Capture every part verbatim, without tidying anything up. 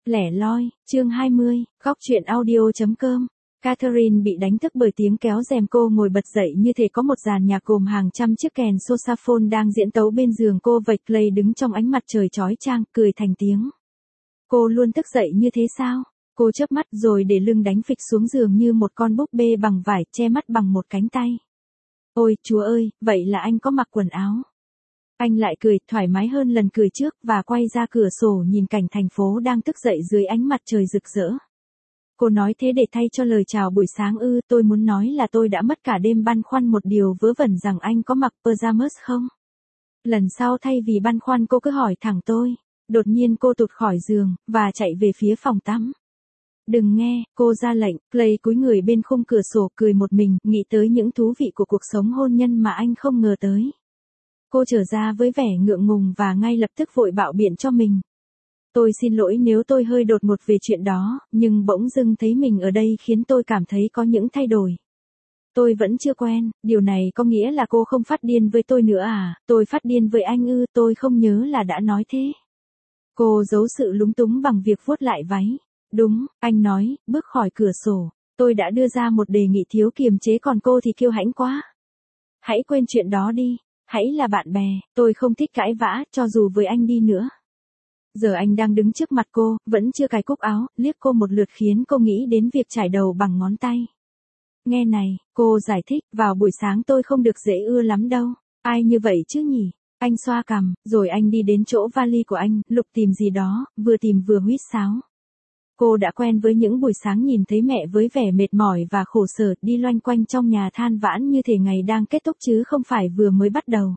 Lẻ loi, chương hai mươi, góc truyện audio chấm com. Catherine bị đánh thức bởi tiếng kéo rèm, cô ngồi bật dậy như thể có một dàn nhạc gồm hàng trăm chiếc kèn saxophone đang diễn tấu bên giường cô. Vạch Clay đứng trong ánh mặt trời chói chang, cười thành tiếng. Cô luôn thức dậy như thế sao? Cô chớp mắt rồi để lưng đánh phịch xuống giường như một con búp bê bằng vải, che mắt bằng một cánh tay. Ôi, Chúa ơi, vậy là anh có mặc quần áo. Anh lại cười, thoải mái hơn lần cười trước, và quay ra cửa sổ nhìn cảnh thành phố đang thức dậy dưới ánh mặt trời rực rỡ. Cô nói thế để thay cho lời chào buổi sáng ư? Tôi muốn nói là tôi đã mất cả đêm băn khoăn một điều vớ vẩn rằng anh có mặc pajamas không? Lần sau thay vì băn khoăn cô cứ hỏi thẳng tôi. Đột nhiên cô tụt khỏi giường, và chạy về phía phòng tắm. Đừng nghe, cô ra lệnh. Clay cúi người bên khung cửa sổ cười một mình, nghĩ tới những thú vị của cuộc sống hôn nhân mà anh không ngờ tới. Cô trở ra với vẻ ngượng ngùng và ngay lập tức vội bạo biện cho mình. Tôi xin lỗi nếu tôi hơi đột ngột về chuyện đó, nhưng bỗng dưng thấy mình ở đây khiến tôi cảm thấy có những thay đổi. Tôi vẫn chưa quen, điều này có nghĩa là cô không phát điên với tôi nữa à? Tôi phát điên với anh ư? Tôi không nhớ là đã nói thế. Cô giấu sự lúng túng bằng việc vuốt lại váy. Đúng, anh nói, bước khỏi cửa sổ. Tôi đã đưa ra một đề nghị thiếu kiềm chế, còn cô thì kiêu hãnh quá. Hãy quên chuyện đó đi. Hãy là bạn bè, tôi không thích cãi vã, cho dù với anh đi nữa. Giờ anh đang đứng trước mặt cô, vẫn chưa cài cúc áo, liếc cô một lượt khiến cô nghĩ đến việc chải đầu bằng ngón tay. Nghe này, cô giải thích, vào buổi sáng tôi không được dễ ưa lắm đâu. Ai như vậy chứ nhỉ? Anh xoa cằm, rồi anh đi đến chỗ vali của anh, lục tìm gì đó, vừa tìm vừa huýt sáo. Cô đã quen với những buổi sáng nhìn thấy mẹ với vẻ mệt mỏi và khổ sở đi loanh quanh trong nhà than vãn như thể ngày đang kết thúc chứ không phải vừa mới bắt đầu.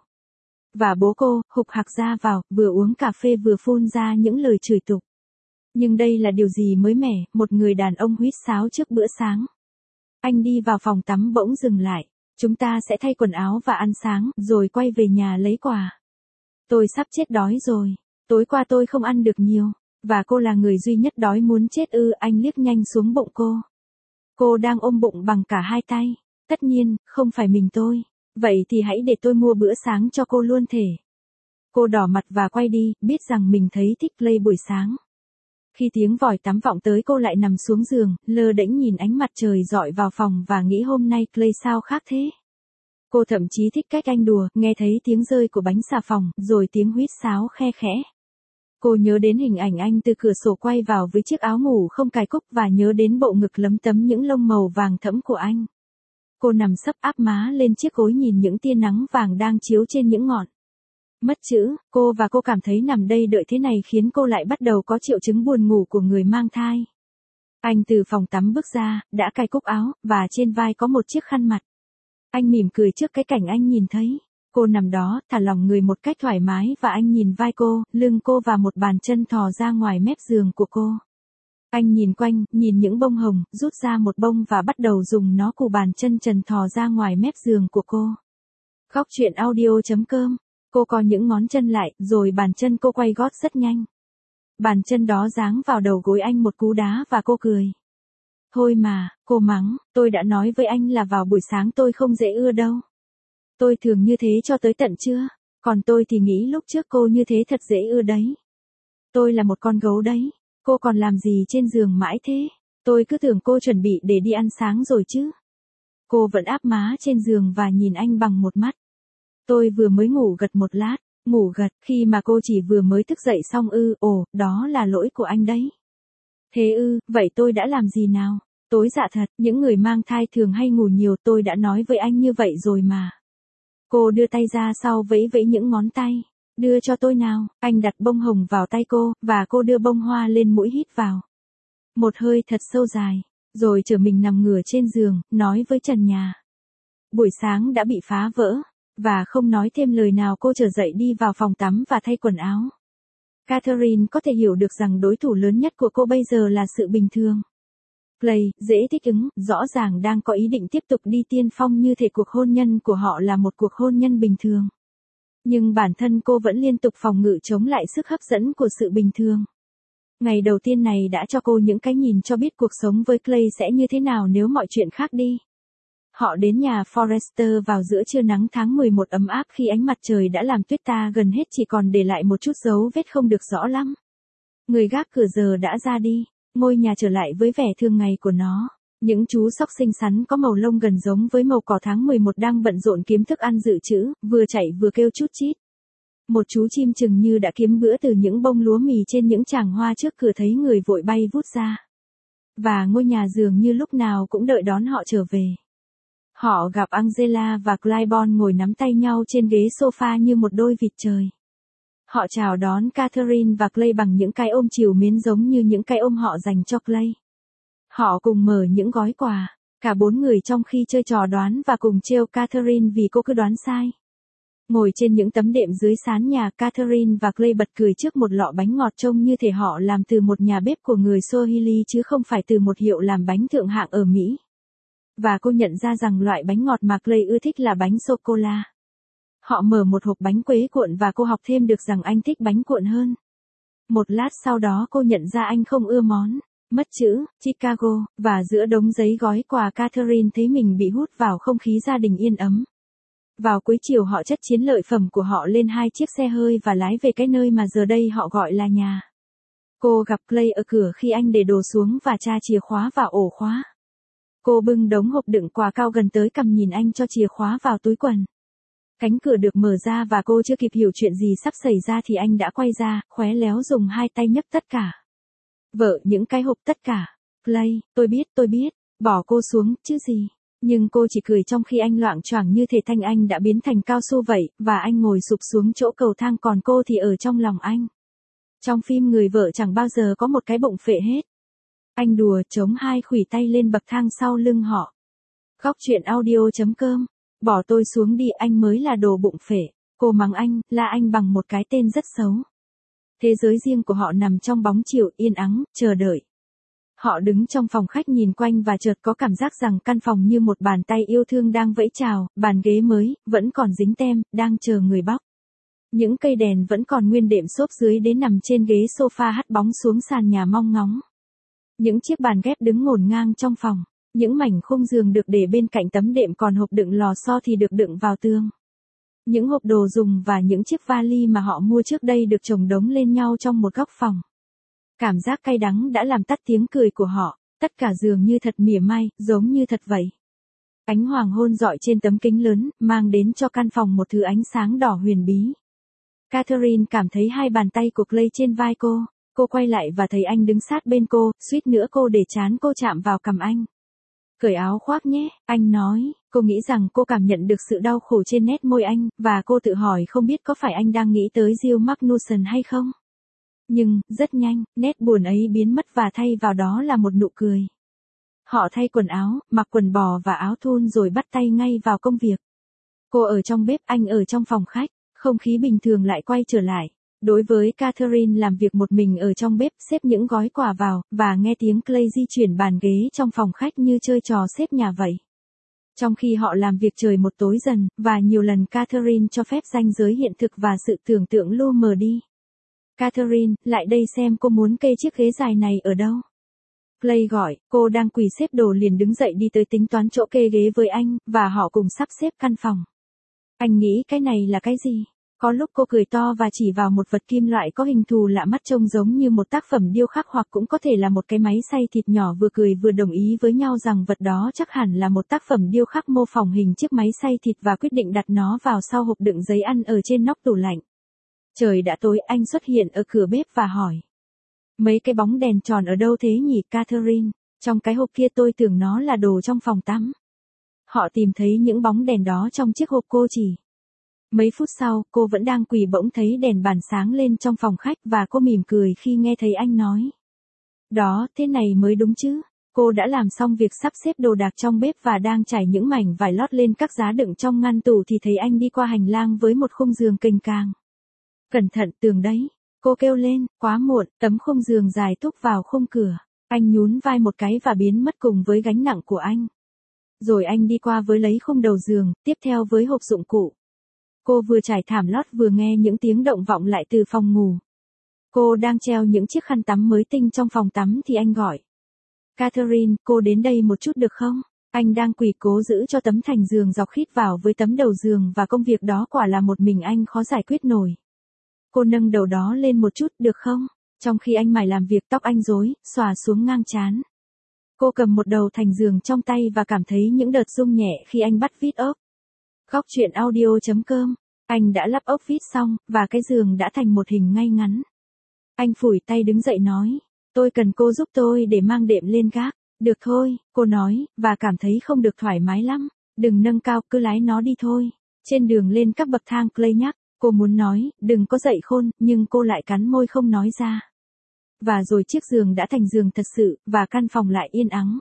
Và bố cô, hục hặc ra vào, vừa uống cà phê vừa phun ra những lời chửi tục. Nhưng đây là điều gì mới mẻ, một người đàn ông huýt sáo trước bữa sáng. Anh đi vào phòng tắm bỗng dừng lại. Chúng ta sẽ thay quần áo và ăn sáng, rồi quay về nhà lấy quà. Tôi sắp chết đói rồi. Tối qua tôi không ăn được nhiều. Và cô là người duy nhất đói muốn chết ư? Anh liếc nhanh xuống bụng cô. Cô đang ôm bụng bằng cả hai tay. Tất nhiên, không phải mình tôi. Vậy thì hãy để tôi mua bữa sáng cho cô luôn thể. Cô đỏ mặt và quay đi, biết rằng mình thấy thích Clay buổi sáng. Khi tiếng vòi tắm vọng tới, cô lại nằm xuống giường, lơ đễnh nhìn ánh mặt trời rọi vào phòng và nghĩ hôm nay Clay sao khác thế. Cô thậm chí thích cách anh đùa, nghe thấy tiếng rơi của bánh xà phòng, rồi tiếng huýt sáo khe khẽ. Cô nhớ đến hình ảnh anh từ cửa sổ quay vào với chiếc áo ngủ không cài cúc và nhớ đến bộ ngực lấm tấm những lông màu vàng thẫm của anh. Cô nằm sấp áp má lên chiếc gối nhìn những tia nắng vàng đang chiếu trên những ngọn. Mất chữ, cô và cô cảm thấy nằm đây đợi thế này khiến cô lại bắt đầu có triệu chứng buồn ngủ của người mang thai. Anh từ phòng tắm bước ra, đã cài cúc áo, và trên vai có một chiếc khăn mặt. Anh mỉm cười trước cái cảnh anh nhìn thấy. Cô nằm đó, thả lỏng người một cách thoải mái và anh nhìn vai cô, lưng cô và một bàn chân thò ra ngoài mép giường của cô. Anh nhìn quanh, nhìn những bông hồng, rút ra một bông và bắt đầu dùng nó cù bàn chân trần thò ra ngoài mép giường của cô. Góc truyện audio chấm com. Cô co những ngón chân lại, rồi bàn chân cô quay gót rất nhanh. Bàn chân đó giáng vào đầu gối anh một cú đá và cô cười. Thôi mà, cô mắng, tôi đã nói với anh là vào buổi sáng tôi không dễ ưa đâu. Tôi thường như thế cho tới tận trưa, còn tôi thì nghĩ lúc trước cô như thế thật dễ ưa đấy. Tôi là một con gấu đấy, cô còn làm gì trên giường mãi thế? Tôi cứ tưởng cô chuẩn bị để đi ăn sáng rồi chứ. Cô vẫn áp má trên giường và nhìn anh bằng một mắt. Tôi vừa mới ngủ gật một lát, ngủ gật, khi mà cô chỉ vừa mới thức dậy xong ư? Ồ, đó là lỗi của anh đấy. Thế ư, vậy tôi đã làm gì nào? Tối dạ thật, những người mang thai thường hay ngủ nhiều, tôi đã nói với anh như vậy rồi mà. Cô đưa tay ra sau vẫy vẫy những ngón tay. Đưa cho tôi nào. Anh đặt bông hồng vào tay cô, và cô đưa bông hoa lên mũi hít vào. Một hơi thật sâu dài, rồi trở mình nằm ngửa trên giường, nói với trần nhà. Buổi sáng đã bị phá vỡ, và không nói thêm lời nào cô trở dậy đi vào phòng tắm và thay quần áo. Catherine có thể hiểu được rằng đối thủ lớn nhất của cô bây giờ là sự bình thường. Clay, dễ thích ứng, rõ ràng đang có ý định tiếp tục đi tiên phong như thể cuộc hôn nhân của họ là một cuộc hôn nhân bình thường. Nhưng bản thân cô vẫn liên tục phòng ngự chống lại sức hấp dẫn của sự bình thường. Ngày đầu tiên này đã cho cô những cái nhìn cho biết cuộc sống với Clay sẽ như thế nào nếu mọi chuyện khác đi. Họ đến nhà Forrester vào giữa trưa nắng tháng mười một ấm áp khi ánh mặt trời đã làm tuyết ta gần hết chỉ còn để lại một chút dấu vết không được rõ lắm. Người gác cửa giờ đã ra đi, ngôi nhà trở lại với vẻ thường ngày của nó. Những chú sóc xinh xắn có màu lông gần giống với màu cỏ tháng mười một đang bận rộn kiếm thức ăn dự trữ, vừa chạy vừa kêu chút chít. Một chú chim chừng như đã kiếm bữa từ những bông lúa mì trên những tràng hoa trước cửa thấy người vội bay vút ra. Và ngôi nhà dường như lúc nào cũng đợi đón họ trở về. Họ gặp Angela và Clybourne ngồi nắm tay nhau trên ghế sofa như một đôi vịt trời. Họ chào đón Catherine và Clay bằng những cái ôm trìu mến giống như những cái ôm họ dành cho Clay. Họ cùng mở những gói quà, cả bốn người trong khi chơi trò đoán và cùng trêu Catherine vì cô cứ đoán sai. Ngồi trên những tấm đệm dưới sán nhà, Catherine và Clay bật cười trước một lọ bánh ngọt trông như thể họ làm từ một nhà bếp của người Swahili chứ không phải từ một hiệu làm bánh thượng hạng ở Mỹ. Và cô nhận ra rằng loại bánh ngọt mà Clay ưa thích là bánh sô-cô-la. Họ mở một hộp bánh quế cuộn và cô học thêm được rằng anh thích bánh cuộn hơn. Một lát sau đó cô nhận ra anh không ưa món mất chữ Chicago, và giữa đống giấy gói quà Catherine thấy mình bị hút vào không khí gia đình yên ấm. Vào cuối chiều họ chất chiến lợi phẩm của họ lên hai chiếc xe hơi và lái về cái nơi mà giờ đây họ gọi là nhà. Cô gặp Clay ở cửa khi anh để đồ xuống và tra chìa khóa vào ổ khóa. Cô bưng đống hộp đựng quà cao gần tới cằm nhìn anh cho chìa khóa vào túi quần. Cánh cửa được mở ra và cô chưa kịp hiểu chuyện gì sắp xảy ra thì anh đã quay ra, khéo léo dùng hai tay nhấc tất cả. Vợ, những cái hộp tất cả. Clay, tôi biết, tôi biết, bỏ cô xuống, chứ gì. Nhưng cô chỉ cười trong khi anh loạng choạng như thể thanh anh đã biến thành cao su vậy, và anh ngồi sụp xuống chỗ cầu thang còn cô thì ở trong lòng anh. Trong phim người vợ chẳng bao giờ có một cái bụng phệ hết. Anh đùa chống hai khuỷu tay lên bậc thang sau lưng họ. Góc truyện audio chấm com. Bỏ tôi xuống đi, anh mới là đồ bụng phệ. Cô mắng anh, la anh bằng một cái tên rất xấu. Thế giới riêng của họ nằm trong bóng chiều yên ắng, chờ đợi. Họ đứng trong phòng khách nhìn quanh và chợt có cảm giác rằng căn phòng như một bàn tay yêu thương đang vẫy chào, bàn ghế mới, vẫn còn dính tem, đang chờ người bóc. Những cây đèn vẫn còn nguyên đệm xốp dưới đế nằm trên ghế sofa hắt bóng xuống sàn nhà mong ngóng. Những chiếc bàn ghép đứng ngổn ngang trong phòng. Những mảnh khung giường được để bên cạnh tấm đệm còn hộp đựng lò xo thì được đựng vào tường. Những hộp đồ dùng và những chiếc vali mà họ mua trước đây được chồng đống lên nhau trong một góc phòng. Cảm giác cay đắng đã làm tắt tiếng cười của họ, tất cả dường như thật mỉa mai, giống như thật vậy. Ánh hoàng hôn rọi trên tấm kính lớn, mang đến cho căn phòng một thứ ánh sáng đỏ huyền bí. Catherine cảm thấy hai bàn tay của Clay trên vai cô, cô quay lại và thấy anh đứng sát bên cô, suýt nữa cô để trán cô chạm vào cằm anh. Cởi áo khoác nhé, anh nói, cô nghĩ rằng cô cảm nhận được sự đau khổ trên nét môi anh, và cô tự hỏi không biết có phải anh đang nghĩ tới Jill Magnuson hay không. Nhưng, rất nhanh, nét buồn ấy biến mất và thay vào đó là một nụ cười. Họ thay quần áo, mặc quần bò và áo thun rồi bắt tay ngay vào công việc. Cô ở trong bếp, anh ở trong phòng khách, không khí bình thường lại quay trở lại. Đối với Catherine làm việc một mình ở trong bếp xếp những gói quà vào, và nghe tiếng Clay di chuyển bàn ghế trong phòng khách như chơi trò xếp nhà vậy. Trong khi họ làm việc trời một tối dần, và nhiều lần Catherine cho phép ranh giới hiện thực và sự tưởng tượng lu mờ đi. Catherine, lại đây xem cô muốn kê chiếc ghế dài này ở đâu. Clay gọi, cô đang quỳ xếp đồ liền đứng dậy đi tới tính toán chỗ kê ghế với anh, và họ cùng sắp xếp căn phòng. Anh nghĩ cái này là cái gì? Có lúc cô cười to và chỉ vào một vật kim loại có hình thù lạ mắt trông giống như một tác phẩm điêu khắc hoặc cũng có thể là một cái máy xay thịt nhỏ, vừa cười vừa đồng ý với nhau rằng vật đó chắc hẳn là một tác phẩm điêu khắc mô phỏng hình chiếc máy xay thịt và quyết định đặt nó vào sau hộp đựng giấy ăn ở trên nóc tủ lạnh. Trời đã tối, anh xuất hiện ở cửa bếp và hỏi. Mấy cái bóng đèn tròn ở đâu thế nhỉ Catherine? Trong cái hộp kia, tôi tưởng nó là đồ trong phòng tắm. Họ tìm thấy những bóng đèn đó trong chiếc hộp cô chỉ. Mấy phút sau, cô vẫn đang quỳ bỗng thấy đèn bàn sáng lên trong phòng khách và cô mỉm cười khi nghe thấy anh nói. Đó, thế này mới đúng chứ. Cô đã làm xong việc sắp xếp đồ đạc trong bếp và đang trải những mảnh vải lót lên các giá đựng trong ngăn tủ thì thấy anh đi qua hành lang với một khung giường kềnh càng. Cẩn thận, tường đấy. Cô kêu lên, quá muộn, tấm khung giường dài thúc vào khung cửa. Anh nhún vai một cái và biến mất cùng với gánh nặng của anh. Rồi anh đi qua với lấy khung đầu giường, tiếp theo với hộp dụng cụ. Cô vừa trải thảm lót vừa nghe những tiếng động vọng lại từ phòng ngủ. Cô đang treo những chiếc khăn tắm mới tinh trong phòng tắm thì anh gọi. Catherine, cô đến đây một chút được không? Anh đang quỳ cố giữ cho tấm thành giường dọc khít vào với tấm đầu giường và công việc đó quả là một mình anh khó giải quyết nổi. Cô nâng đầu đó lên một chút được không? Trong khi anh mải làm việc tóc anh rối, xòa xuống ngang trán. Cô cầm một đầu thành giường trong tay và cảm thấy những đợt rung nhẹ khi anh bắt vít ốc. Góc truyện audio.com. Anh đã lắp ốc vít xong, và cái giường đã thành một hình ngay ngắn. Anh phủi tay đứng dậy nói, tôi cần cô giúp tôi để mang đệm lên gác. Được thôi, cô nói, và cảm thấy không được thoải mái lắm. Đừng nâng cao, cứ lái nó đi thôi. Trên đường lên các bậc thang, Clay nhắc, cô muốn nói, đừng có dậy khôn, nhưng cô lại cắn môi không nói ra. Và rồi chiếc giường đã thành giường thật sự, và căn phòng lại yên ắng.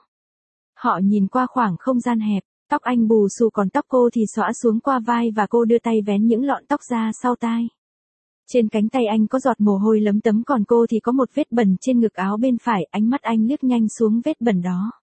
Họ nhìn qua khoảng không gian hẹp, tóc anh bù xù còn tóc cô thì xõa xuống qua vai và cô đưa tay vén những lọn tóc ra sau tai. Trên cánh tay anh có giọt mồ hôi lấm tấm còn cô thì có một vết bẩn trên ngực áo bên phải, ánh mắt anh liếc nhanh xuống vết bẩn đó.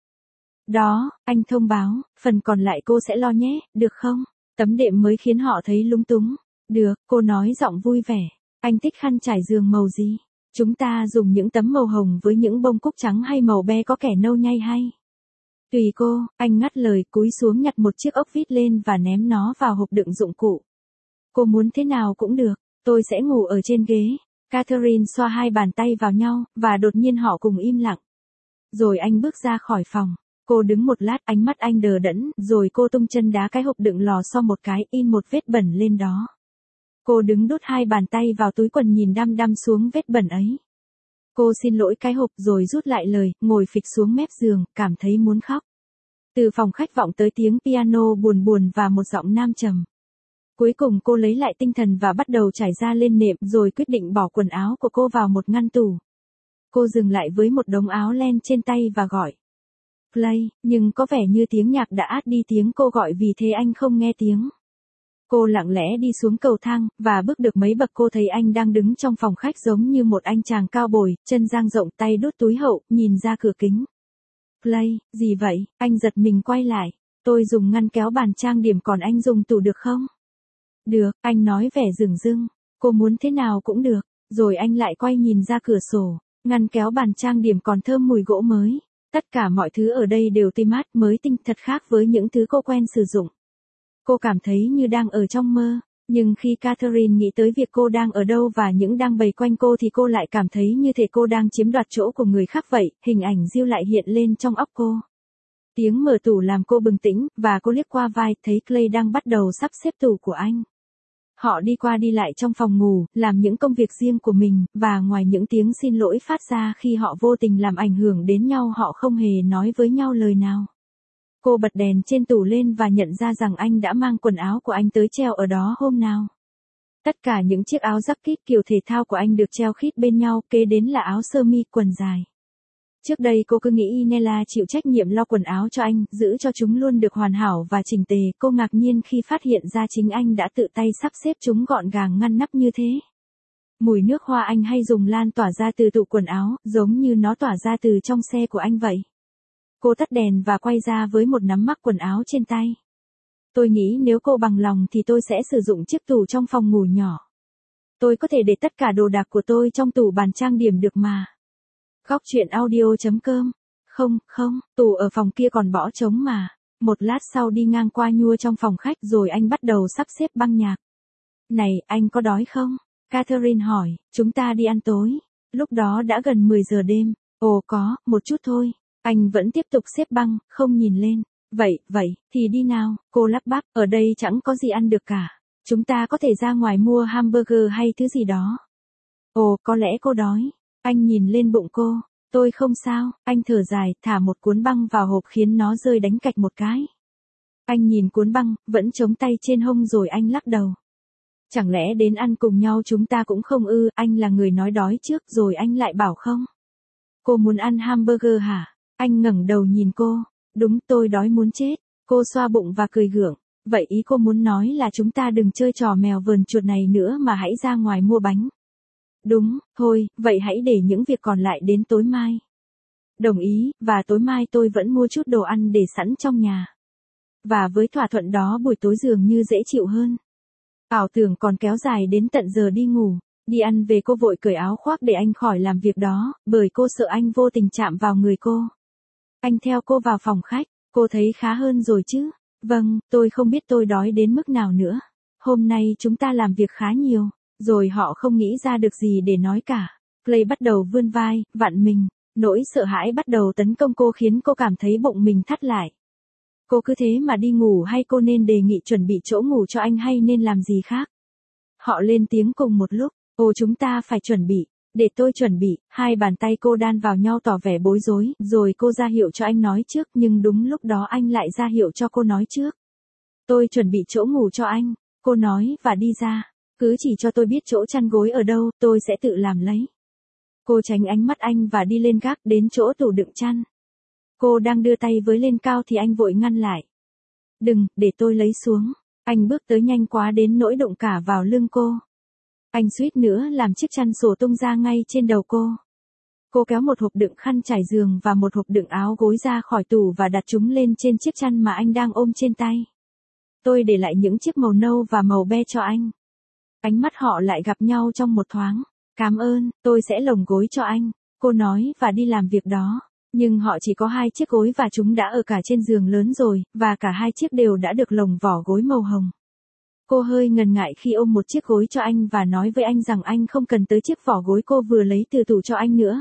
Đó, anh thông báo, phần còn lại cô sẽ lo nhé, được không? Tấm đệm mới khiến họ thấy lúng túng. Được, cô nói giọng vui vẻ. Anh thích khăn trải giường màu gì? Chúng ta dùng những tấm màu hồng với những bông cúc trắng hay màu be có kẻ nâu nhay hay? Tùy cô, anh ngắt lời cúi xuống nhặt một chiếc ốc vít lên và ném nó vào hộp đựng dụng cụ. Cô muốn thế nào cũng được, tôi sẽ ngủ ở trên ghế. Catherine xoa hai bàn tay vào nhau, và đột nhiên họ cùng im lặng. Rồi anh bước ra khỏi phòng. Cô đứng một lát, ánh mắt anh đờ đẫn, rồi cô tung chân đá cái hộp đựng lò xo một cái, in một vết bẩn lên đó. Cô đứng đút hai bàn tay vào túi quần nhìn đăm đăm xuống vết bẩn ấy. Cô xin lỗi cái hộp rồi rút lại lời, ngồi phịch xuống mép giường, cảm thấy muốn khóc. Từ phòng khách vọng tới tiếng piano buồn buồn và một giọng nam trầm. Cuối cùng cô lấy lại tinh thần và bắt đầu trải ra lên nệm rồi quyết định bỏ quần áo của cô vào một ngăn tủ. Cô dừng lại với một đống áo len trên tay và gọi. Play, nhưng có vẻ như tiếng nhạc đã át đi tiếng cô gọi vì thế anh không nghe tiếng. Cô lặng lẽ đi xuống cầu thang, và bước được mấy bậc cô thấy anh đang đứng trong phòng khách giống như một anh chàng cao bồi, chân dang rộng tay đút túi hậu, nhìn ra cửa kính. Play, gì vậy? Anh giật mình quay lại. Tôi dùng ngăn kéo bàn trang điểm còn anh dùng tủ được không? Được, anh nói vẻ dửng dưng. Cô muốn thế nào cũng được. Rồi anh lại quay nhìn ra cửa sổ. Ngăn kéo bàn trang điểm còn thơm mùi gỗ mới. Tất cả mọi thứ ở đây đều tươi mát mới tinh thật khác với những thứ cô quen sử dụng. Cô cảm thấy như đang ở trong mơ. Nhưng khi Catherine nghĩ tới việc cô đang ở đâu và những đang bày quanh cô thì cô lại cảm thấy như thể cô đang chiếm đoạt chỗ của người khác vậy, hình ảnh Jill lại hiện lên trong óc cô. Tiếng mở tủ làm cô bừng tỉnh, và cô liếc qua vai, thấy Clay đang bắt đầu sắp xếp tủ của anh. Họ đi qua đi lại trong phòng ngủ, làm những công việc riêng của mình, và ngoài những tiếng xin lỗi phát ra khi họ vô tình làm ảnh hưởng đến nhau họ không hề nói với nhau lời nào. Cô bật đèn trên tủ lên và nhận ra rằng anh đã mang quần áo của anh tới treo ở đó hôm nào. Tất cả những chiếc áo jacket kiểu thể thao của anh được treo khít bên nhau, kế đến là áo sơ mi, quần dài. Trước đây cô cứ nghĩ Nella chịu trách nhiệm lo quần áo cho anh, giữ cho chúng luôn được hoàn hảo và chỉnh tề. Cô ngạc nhiên khi phát hiện ra chính anh đã tự tay sắp xếp chúng gọn gàng ngăn nắp như thế. Mùi nước hoa anh hay dùng lan tỏa ra từ tủ quần áo, giống như nó tỏa ra từ trong xe của anh vậy. Cô tắt đèn và quay ra với một nắm mắc quần áo trên tay. Tôi nghĩ nếu cô bằng lòng thì tôi sẽ sử dụng chiếc tủ trong phòng ngủ nhỏ. Tôi có thể để tất cả đồ đạc của tôi trong tủ bàn trang điểm được mà. Góc truyện audio.com. Không, không, tủ ở phòng kia còn bỏ trống mà. Một lát sau đi ngang qua nhua trong phòng khách rồi anh bắt đầu sắp xếp băng nhạc. Này, anh có đói không? Catherine hỏi, chúng ta đi ăn tối. Lúc đó đã gần mười giờ đêm. Ồ có, một chút thôi. Anh vẫn tiếp tục xếp băng, không nhìn lên. Vậy, vậy, thì đi nào, cô lắp bắp, ở đây chẳng có gì ăn được cả. Chúng ta có thể ra ngoài mua hamburger hay thứ gì đó. Ồ, có lẽ cô đói. Anh nhìn lên bụng cô. Tôi không sao, anh thở dài, thả một cuốn băng vào hộp khiến nó rơi đánh cạch một cái. Anh nhìn cuốn băng, vẫn chống tay trên hông rồi anh lắc đầu. Chẳng lẽ đến ăn cùng nhau chúng ta cũng không ư, anh là người nói đói trước rồi anh lại bảo không. Cô muốn ăn hamburger hả? Anh ngẩng đầu nhìn cô. Đúng, tôi đói muốn chết. Cô xoa bụng và cười gượng. Vậy ý cô muốn nói là chúng ta đừng chơi trò mèo vờn chuột này nữa mà hãy ra ngoài mua bánh. Đúng, thôi, vậy hãy để những việc còn lại đến tối mai. Đồng ý, và tối mai tôi vẫn mua chút đồ ăn để sẵn trong nhà. Và với thỏa thuận đó buổi tối dường như dễ chịu hơn. Ảo tưởng còn kéo dài đến tận giờ đi ngủ. Đi ăn về cô vội cởi áo khoác để anh khỏi làm việc đó, bởi cô sợ anh vô tình chạm vào người cô. Anh theo cô vào phòng khách, cô thấy khá hơn rồi chứ? Vâng, tôi không biết tôi đói đến mức nào nữa. Hôm nay chúng ta làm việc khá nhiều, rồi họ không nghĩ ra được gì để nói cả. Clay bắt đầu vươn vai, vặn mình. Nỗi sợ hãi bắt đầu tấn công cô khiến cô cảm thấy bụng mình thắt lại. Cô cứ thế mà đi ngủ hay cô nên đề nghị chuẩn bị chỗ ngủ cho anh hay nên làm gì khác? Họ lên tiếng cùng một lúc. Ồ, chúng ta phải chuẩn bị. Để tôi chuẩn bị. Hai bàn tay cô đan vào nhau tỏ vẻ bối rối, rồi cô ra hiệu cho anh nói trước, nhưng đúng lúc đó anh lại ra hiệu cho cô nói trước. Tôi chuẩn bị chỗ ngủ cho anh, cô nói và đi ra. Cứ chỉ cho tôi biết chỗ chăn gối ở đâu, tôi sẽ tự làm lấy. Cô tránh ánh mắt anh và đi lên gác đến chỗ tủ đựng chăn. Cô đang đưa tay với lên cao thì anh vội ngăn lại. Đừng, để tôi lấy xuống. Anh bước tới nhanh quá đến nỗi đụng cả vào lưng cô. Anh suýt nữa làm chiếc chăn sổ tung ra ngay trên đầu cô. Cô kéo một hộp đựng khăn trải giường và một hộp đựng áo gối ra khỏi tủ và đặt chúng lên trên chiếc chăn mà anh đang ôm trên tay. Tôi để lại những chiếc màu nâu và màu be cho anh. Ánh mắt họ lại gặp nhau trong một thoáng. Cảm ơn, tôi sẽ lồng gối cho anh, cô nói và đi làm việc đó. Nhưng họ chỉ có hai chiếc gối và chúng đã ở cả trên giường lớn rồi, và cả hai chiếc đều đã được lồng vỏ gối màu hồng. Cô hơi ngần ngại khi ôm một chiếc gối cho anh và nói với anh rằng anh không cần tới chiếc vỏ gối cô vừa lấy từ tủ cho anh nữa.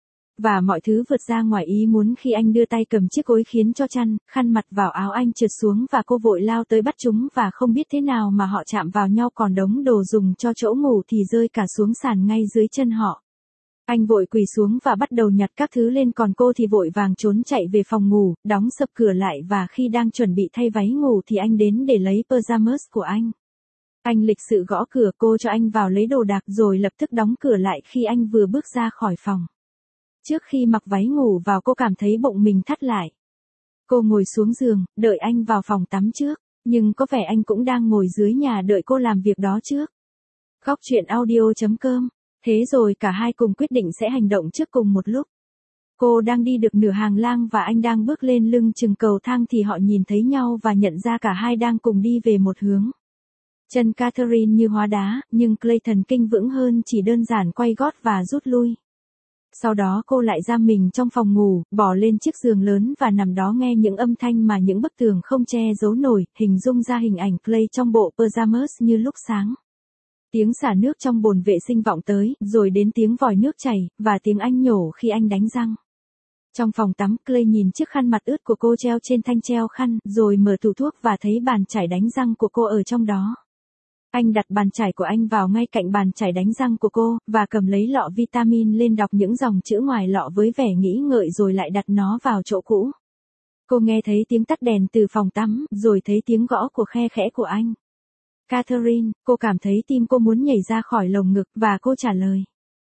Và mọi thứ vượt ra ngoài ý muốn khi anh đưa tay cầm chiếc gối khiến cho chăn, khăn mặt vào áo anh trượt xuống và cô vội lao tới bắt chúng và không biết thế nào mà họ chạm vào nhau, còn đống đồ dùng cho chỗ ngủ thì rơi cả xuống sàn ngay dưới chân họ. Anh vội quỳ xuống và bắt đầu nhặt các thứ lên, còn cô thì vội vàng trốn chạy về phòng ngủ, đóng sập cửa lại, và khi đang chuẩn bị thay váy ngủ thì anh đến để lấy pyjamas của anh. Anh lịch sự gõ cửa, cô cho anh vào lấy đồ đạc rồi lập tức đóng cửa lại khi anh vừa bước ra khỏi phòng. Trước khi mặc váy ngủ vào cô cảm thấy bụng mình thắt lại. Cô ngồi xuống giường, đợi anh vào phòng tắm trước, nhưng có vẻ anh cũng đang ngồi dưới nhà đợi cô làm việc đó trước. Góc truyện audio chấm com. Thế rồi cả hai cùng quyết định sẽ hành động trước cùng một lúc. Cô đang đi được nửa hành lang và anh đang bước lên lưng chừng cầu thang thì họ nhìn thấy nhau và nhận ra cả hai đang cùng đi về một hướng. Chân Catherine như hóa đá, nhưng Clay thần kinh vững hơn, chỉ đơn giản quay gót và rút lui. Sau đó cô lại giam mình trong phòng ngủ, bỏ lên chiếc giường lớn và nằm đó nghe những âm thanh mà những bức tường không che giấu nổi, hình dung ra hình ảnh Clay trong bộ pyjamas như lúc sáng. Tiếng xả nước trong bồn vệ sinh vọng tới, rồi đến tiếng vòi nước chảy, và tiếng anh nhổ khi anh đánh răng. Trong phòng tắm, Clay nhìn chiếc khăn mặt ướt của cô treo trên thanh treo khăn, rồi mở tủ thuốc và thấy bàn chải đánh răng của cô ở trong đó. Anh đặt bàn chải của anh vào ngay cạnh bàn chải đánh răng của cô, và cầm lấy lọ vitamin lên đọc những dòng chữ ngoài lọ với vẻ nghĩ ngợi rồi lại đặt nó vào chỗ cũ. Cô nghe thấy tiếng tắt đèn từ phòng tắm, rồi thấy tiếng gõ của khe khẽ của anh. Catherine, cô cảm thấy tim cô muốn nhảy ra khỏi lồng ngực, và cô trả lời.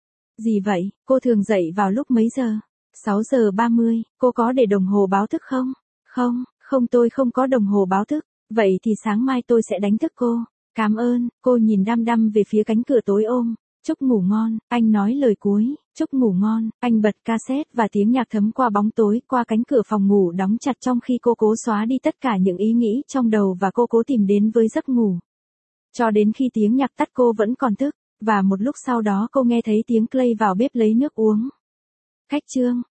Gì vậy, cô thường dậy vào lúc mấy giờ? sáu giờ ba mươi, cô có để đồng hồ báo thức không? Không, không, tôi không có đồng hồ báo thức. Vậy thì sáng mai tôi sẽ đánh thức cô. Cảm ơn, cô nhìn đăm đăm về phía cánh cửa tối ôm. Chúc ngủ ngon, anh nói lời cuối. Chúc ngủ ngon, anh bật cassette và tiếng nhạc thấm qua bóng tối, qua cánh cửa phòng ngủ đóng chặt, trong khi cô cố xóa đi tất cả những ý nghĩ trong đầu và cô cố tìm đến với giấc ngủ. Cho đến khi tiếng nhạc tắt cô vẫn còn thức, và một lúc sau đó cô nghe thấy tiếng Clay vào bếp lấy nước uống. Khách chương